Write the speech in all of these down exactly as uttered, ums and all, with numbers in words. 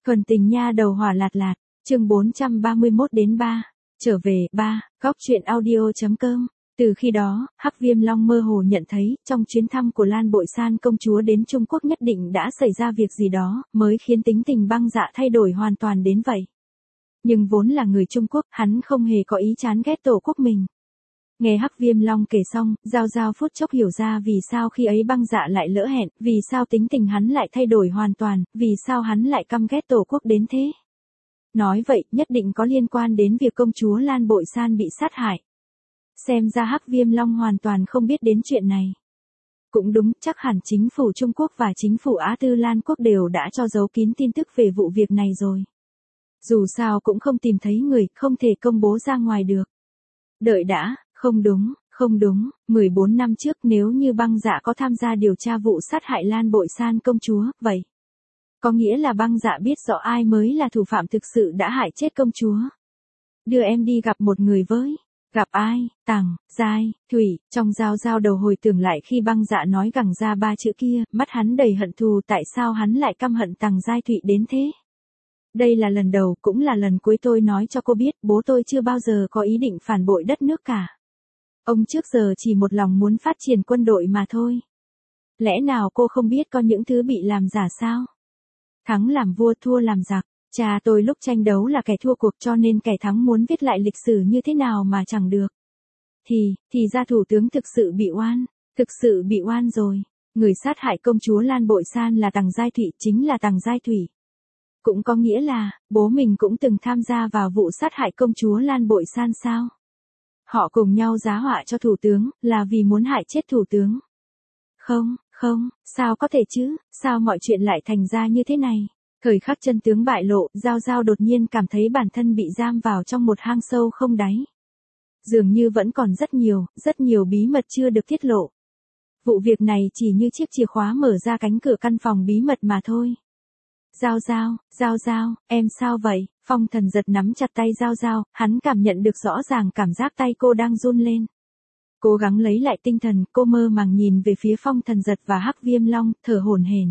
Thuần tình nha đầu hỏa lạt lạt, chương bốn trăm ba mươi mốt đến ba, trở về, ba, góc truyện audio.com. Từ khi đó, Hắc Viêm Long mơ hồ nhận thấy, trong chuyến thăm của Lan Bội San công chúa đến Trung Quốc nhất định đã xảy ra việc gì đó, mới khiến tính tình Băng Dạ thay đổi hoàn toàn đến vậy. Nhưng vốn là người Trung Quốc, hắn không hề có ý chán ghét tổ quốc mình. Nghe Hắc Viêm Long kể xong, Giao Giao phút chốc hiểu ra vì sao khi ấy Băng Dạ lại lỡ hẹn, vì sao tính tình hắn lại thay đổi hoàn toàn, vì sao hắn lại căm ghét tổ quốc đến thế. Nói vậy, nhất định có liên quan đến việc công chúa Lan Bội San bị sát hại. Xem ra Hắc Viêm Long hoàn toàn không biết đến chuyện này. Cũng đúng, chắc hẳn chính phủ Trung Quốc và chính phủ Á Tư Lan Quốc đều đã cho giấu kín tin tức về vụ việc này rồi. Dù sao cũng không tìm thấy người, không thể công bố ra ngoài được. Đợi đã, không đúng, không đúng, mười bốn năm trước nếu như Băng Dạ có tham gia điều tra vụ sát hại Lan Bội San công chúa, vậy có nghĩa là Băng Dạ biết rõ ai mới là thủ phạm thực sự đã hại chết công chúa. Đưa em đi gặp một người với. Gặp ai? Tằng, Giai, Thủy. Trong Giao Giao đầu hồi tưởng lại khi Băng Dạ nói gẳng ra ba chữ kia, mắt hắn đầy hận thù, tại sao hắn lại căm hận Tằng Giai Thụy đến thế. Đây là lần đầu, cũng là lần cuối tôi nói cho cô biết, bố tôi chưa bao giờ có ý định phản bội đất nước cả. Ông trước giờ chỉ một lòng muốn phát triển quân đội mà thôi. Lẽ nào cô không biết có những thứ bị làm giả sao? Thắng làm vua, thua làm giặc. Cha tôi lúc tranh đấu là kẻ thua cuộc, cho nên kẻ thắng muốn viết lại lịch sử như thế nào mà chẳng được. Thì, thì ra thủ tướng thực sự bị oan, thực sự bị oan rồi. Người sát hại công chúa Lan Bội San là Tằng Giai Thụy, chính là Tằng Giai Thủy. Cũng có nghĩa là, bố mình cũng từng tham gia vào vụ sát hại công chúa Lan Bội San sao? Họ cùng nhau giá họa cho thủ tướng, là vì muốn hại chết thủ tướng. Không, không, sao có thể chứ, sao mọi chuyện lại thành ra như thế này? Thời khắc chân tướng bại lộ, Giao Giao đột nhiên cảm thấy bản thân bị giam vào trong một hang sâu không đáy. Dường như vẫn còn rất nhiều, rất nhiều bí mật chưa được tiết lộ. Vụ việc này chỉ như chiếc chìa khóa mở ra cánh cửa căn phòng bí mật mà thôi. Giao Giao, Giao Giao, em sao vậy? Phong Thần Giật nắm chặt tay Giao Giao, hắn cảm nhận được rõ ràng cảm giác tay cô đang run lên. Cố gắng lấy lại tinh thần, cô mơ màng nhìn về phía Phong Thần Giật và Hắc Viêm Long, thở hổn hển.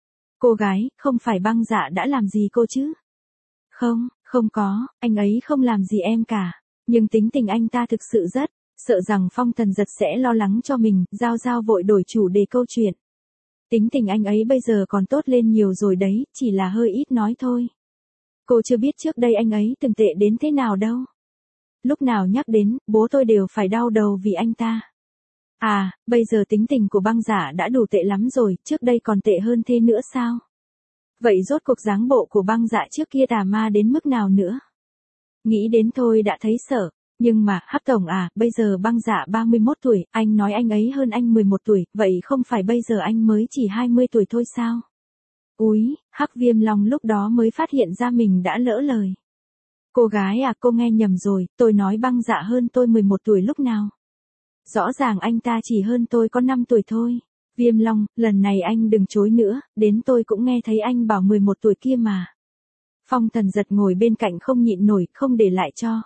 Cô gái, không phải Băng Dạ đã làm gì cô chứ? Không, không có, anh ấy không làm gì em cả. Nhưng tính tình anh ta thực sự rất, sợ rằng Phong Thần Giật sẽ lo lắng cho mình, Giao Giao vội đổi chủ đề câu chuyện. Tính tình anh ấy bây giờ còn tốt lên nhiều rồi đấy, chỉ là hơi ít nói thôi. Cô chưa biết trước đây anh ấy từng tệ đến thế nào đâu. Lúc nào nhắc đến, bố tôi đều phải đau đầu vì anh ta. À, bây giờ tính tình của Băng Dạ đã đủ tệ lắm rồi, trước đây còn tệ hơn thế nữa sao? Vậy rốt cuộc dáng bộ của Băng Dạ trước kia tà ma đến mức nào nữa? Nghĩ đến thôi đã thấy sợ, nhưng mà, Hắc Tổng à, bây giờ Băng Dạ ba mươi mốt tuổi, anh nói anh ấy hơn anh mười một tuổi, vậy không phải bây giờ anh mới chỉ hai mươi tuổi thôi sao? Úi, Hắc Viêm Long lúc đó mới phát hiện ra mình đã lỡ lời. Cô gái à, cô nghe nhầm rồi, tôi nói Băng Dạ hơn tôi mười một tuổi lúc nào? Rõ ràng anh ta chỉ hơn tôi có năm tuổi thôi. Viêm Long, lần này anh đừng chối nữa, đến tôi cũng nghe thấy anh bảo mười một tuổi kia mà. Phong Thần Giật ngồi bên cạnh không nhịn nổi, không để lại cho.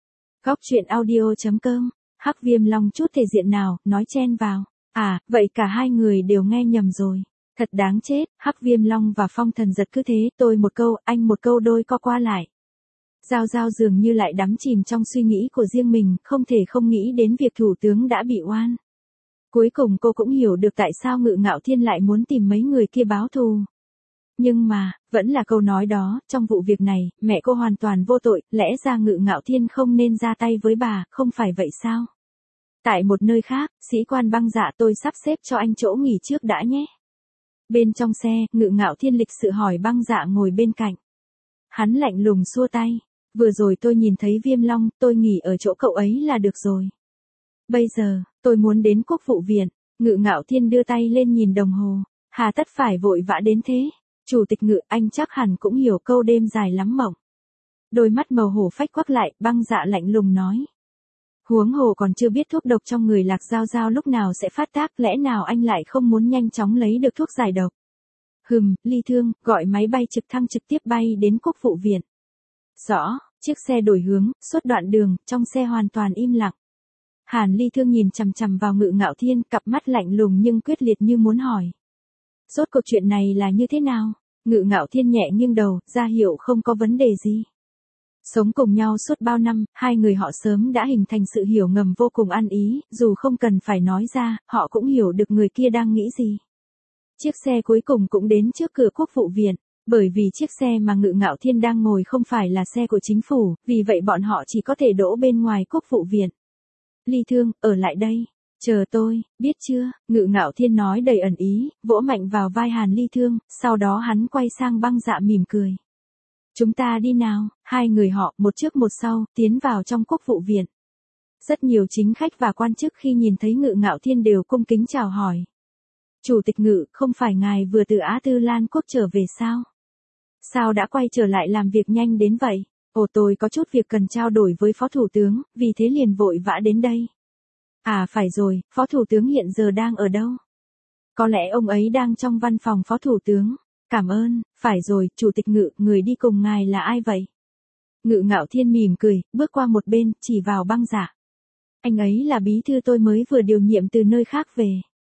Góc truyện audio.com, Hắc Viêm Long chút thể diện nào, nói chen vào. À, vậy cả hai người đều nghe nhầm rồi. Thật đáng chết, Hắc Viêm Long và Phong Thần Giật cứ thế, tôi một câu, anh một câu đôi co qua lại. Giao Giao dường như lại đắm chìm trong suy nghĩ của riêng mình, không thể không nghĩ đến việc thủ tướng đã bị oan. Cuối cùng cô cũng hiểu được tại sao Ngự Ngạo Thiên lại muốn tìm mấy người kia báo thù. Nhưng mà, vẫn là câu nói đó, trong vụ việc này, mẹ cô hoàn toàn vô tội, lẽ ra Ngự Ngạo Thiên không nên ra tay với bà, không phải vậy sao? Tại một nơi khác, sĩ quan Băng Dạ tôi sắp xếp cho anh chỗ nghỉ trước đã nhé. Bên trong xe, Ngự Ngạo Thiên lịch sự hỏi Băng Dạ ngồi bên cạnh. Hắn lạnh lùng xua tay. Vừa rồi tôi nhìn thấy Viêm Long, tôi nghỉ ở chỗ cậu ấy là được rồi. Bây giờ, tôi muốn đến Quốc vụ viện. Ngự Ngạo Thiên đưa tay lên nhìn đồng hồ. Hà tất phải vội vã đến thế. Chủ tịch Ngự, anh chắc hẳn cũng hiểu câu đêm dài lắm mộng. Đôi mắt màu hổ phách quắc lại, Băng Dạ lạnh lùng nói. Huống hồ còn chưa biết thuốc độc trong người Lạc Giao Giao lúc nào sẽ phát tác, lẽ nào anh lại không muốn nhanh chóng lấy được thuốc giải độc. Hừm, Ly Thương, gọi máy bay trực thăng trực tiếp bay đến Quốc vụ viện. Rõ, chiếc xe đổi hướng, suốt đoạn đường, trong xe hoàn toàn im lặng. Hàn Ly Thương nhìn chằm chằm vào Ngự Ngạo Thiên, cặp mắt lạnh lùng nhưng quyết liệt như muốn hỏi. Rốt cuộc chuyện này là như thế nào? Ngự Ngạo Thiên nhẹ nghiêng đầu, ra hiệu không có vấn đề gì. Sống cùng nhau suốt bao năm, hai người họ sớm đã hình thành sự hiểu ngầm vô cùng ăn ý, dù không cần phải nói ra, họ cũng hiểu được người kia đang nghĩ gì. Chiếc xe cuối cùng cũng đến trước cửa Quốc vụ viện, bởi vì chiếc xe mà Ngự Ngạo Thiên đang ngồi không phải là xe của chính phủ, vì vậy bọn họ chỉ có thể đỗ bên ngoài Quốc vụ viện. Ly Thương, ở lại đây, chờ tôi, biết chưa? Ngự Ngạo Thiên nói đầy ẩn ý, vỗ mạnh vào vai Hàn Ly Thương, sau đó hắn quay sang Băng Dạ mỉm cười. Chúng ta đi nào, hai người họ, một trước một sau, tiến vào trong Quốc vụ viện. Rất nhiều chính khách và quan chức khi nhìn thấy Ngự Ngạo Thiên đều cung kính chào hỏi. Chủ tịch Ngự, không phải ngài vừa từ Á Tư Lan Quốc trở về sao? Sao đã quay trở lại làm việc nhanh đến vậy? Ồ, tôi có chút việc cần trao đổi với Phó Thủ tướng, vì thế liền vội vã đến đây. À phải rồi, Phó Thủ tướng hiện giờ đang ở đâu? Có lẽ ông ấy đang trong văn phòng Phó Thủ tướng. Cảm ơn, phải rồi, Chủ tịch Ngự, người đi cùng ngài là ai vậy? Ngự Ngạo Thiên mỉm cười, bước qua một bên, chỉ vào Băng Dạ. Anh ấy là bí thư tôi mới vừa điều nhiệm từ nơi khác về.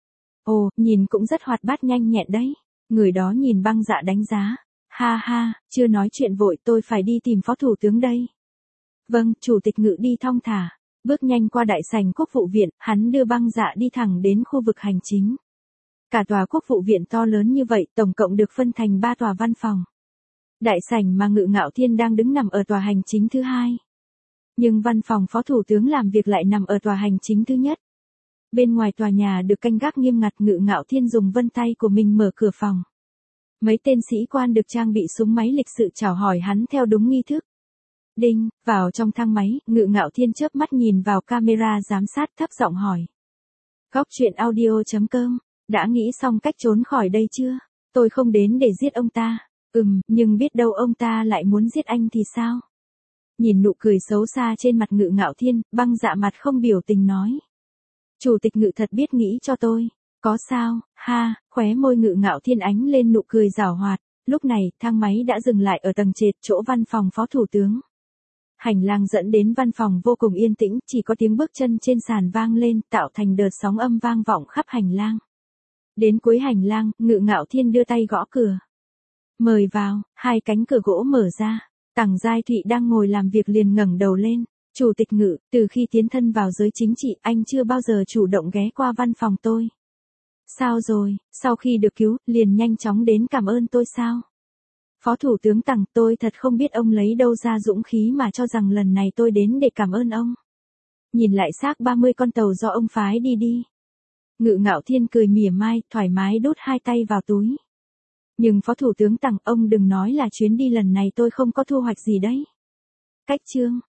Ồ, nhìn cũng rất hoạt bát nhanh nhẹn đấy. Người đó nhìn Băng Dạ đánh giá. Ha ha, chưa nói chuyện vội, tôi phải đi tìm Phó Thủ tướng đây. Vâng, Chủ tịch Ngự đi thong thả. Bước nhanh qua đại sảnh Quốc vụ viện, hắn đưa Băng Dạ đi thẳng đến khu vực hành chính. Cả tòa Quốc vụ viện to lớn như vậy, tổng cộng được phân thành ba tòa văn phòng. Đại sảnh mà Ngự Ngạo Thiên đang đứng nằm ở tòa hành chính thứ hai. Nhưng văn phòng Phó Thủ tướng làm việc lại nằm ở tòa hành chính thứ nhất. Bên ngoài tòa nhà được canh gác nghiêm ngặt, Ngự Ngạo Thiên dùng vân tay của mình mở cửa phòng. Mấy tên sĩ quan được trang bị súng máy lịch sự chào hỏi hắn theo đúng nghi thức. Đinh, vào trong thang máy, Ngự Ngạo Thiên chớp mắt nhìn vào camera giám sát, thấp giọng hỏi. Góc truyện audio chấm com, đã nghĩ xong cách trốn khỏi đây chưa? Tôi không đến để giết ông ta. Ừm, nhưng biết đâu ông ta lại muốn giết anh thì sao? Nhìn nụ cười xấu xa trên mặt Ngự Ngạo Thiên, Băng Dạ mặt không biểu tình nói. Chủ tịch Ngự thật biết nghĩ cho tôi. Có sao, ha, khóe môi Ngự Ngạo Thiên ánh lên nụ cười giảo hoạt. Lúc này, thang máy đã dừng lại ở tầng trệt, chỗ văn phòng Phó Thủ tướng. Hành lang dẫn đến văn phòng vô cùng yên tĩnh, chỉ có tiếng bước chân trên sàn vang lên, tạo thành đợt sóng âm vang vọng khắp hành lang. Đến cuối hành lang, Ngự Ngạo Thiên đưa tay gõ cửa. Mời vào, hai cánh cửa gỗ mở ra. Tằng Giai Thụy đang ngồi làm việc liền ngẩng đầu lên. Chủ tịch Ngự, từ khi tiến thân vào giới chính trị, anh chưa bao giờ chủ động ghé qua văn phòng tôi. Sao rồi, sau khi được cứu, liền nhanh chóng đến cảm ơn tôi sao? Phó Thủ tướng Tằng, tôi thật không biết ông lấy đâu ra dũng khí mà cho rằng lần này tôi đến để cảm ơn ông. Nhìn lại xác ba mươi con tàu do ông phái đi đi. Ngự Ngạo Thiên cười mỉa mai, thoải mái đút hai tay vào túi. Nhưng Phó Thủ tướng Tằng, ông đừng nói là chuyến đi lần này tôi không có thu hoạch gì đấy. Cách chương.